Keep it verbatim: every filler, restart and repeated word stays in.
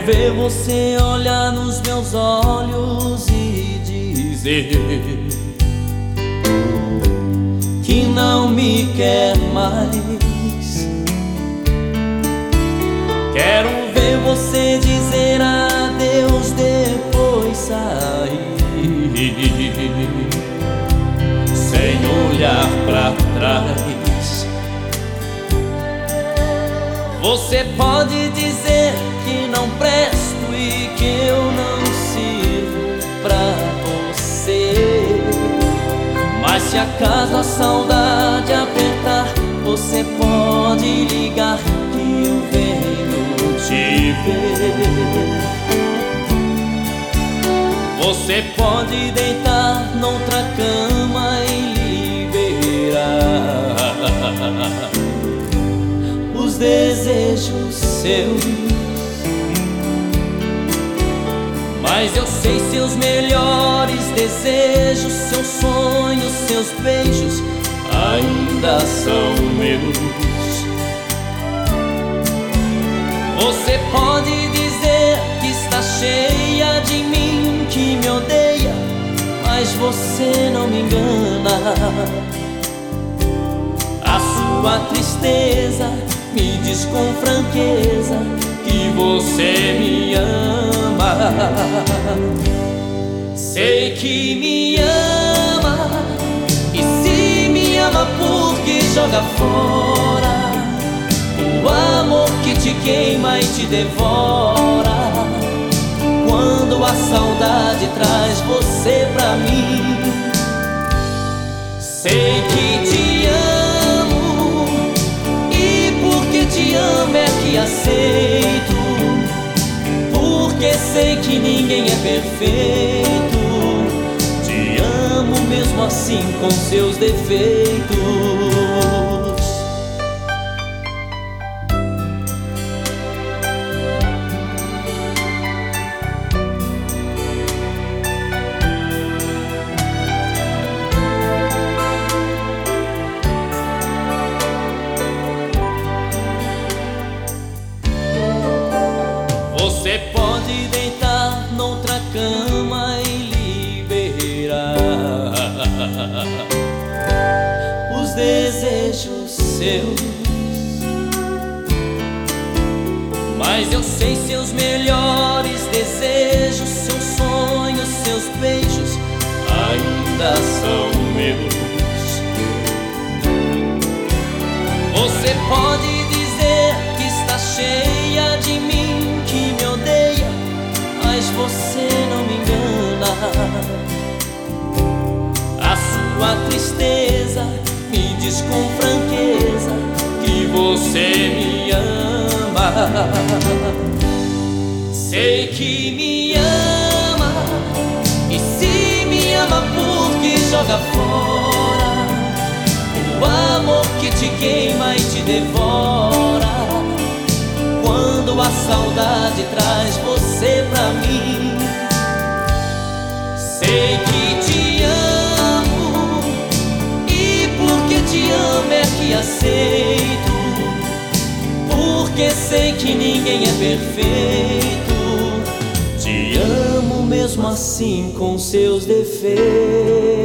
ver você olhar nos meus olhos e dizer que não me quer mais. Quero ver você dizer adeus depois sair, sem olhar pra trás. Você pode dizer que não presto e que eu não sirvo pra você, mas se acaso a saudade apertar, você pode ligar que eu venho te ver. Você pode deitar noutra cama e liberar os desejos seus, mas eu sei seus melhores desejos, seus sonhos, seus beijos ainda são meus. Você pode dizer que está cheia de mim, que me odeia, mas você não me engana. A sua tristeza me diz com franqueza que você me ama. Sei que me ama, e se me ama, por que joga fora o amor que te queima e te devora? Quando a saudade traz você pra mim, sei que te amo, e porque te amo é que aceito, porque sei que ninguém é perfeito. Te amo mesmo assim com seus defeitos. Você pode deitar noutra cama e liberar os desejos seus, mas eu sei seus melhores desejos, seus sonhos, seus beijos ainda são meus. Você pode dizer que está cheia de mim, que me odeia, mas você não me engana. A sua tristeza me diz com franqueza que você me ama. Sei que me ama, e se me ama, por que joga fora o amor que te queima e te devora? Quando a saudade traz você pra mim, sei que te amo, e porque te amo é que aceito, porque sei que ninguém é perfeito. Te amo mesmo assim com seus defeitos.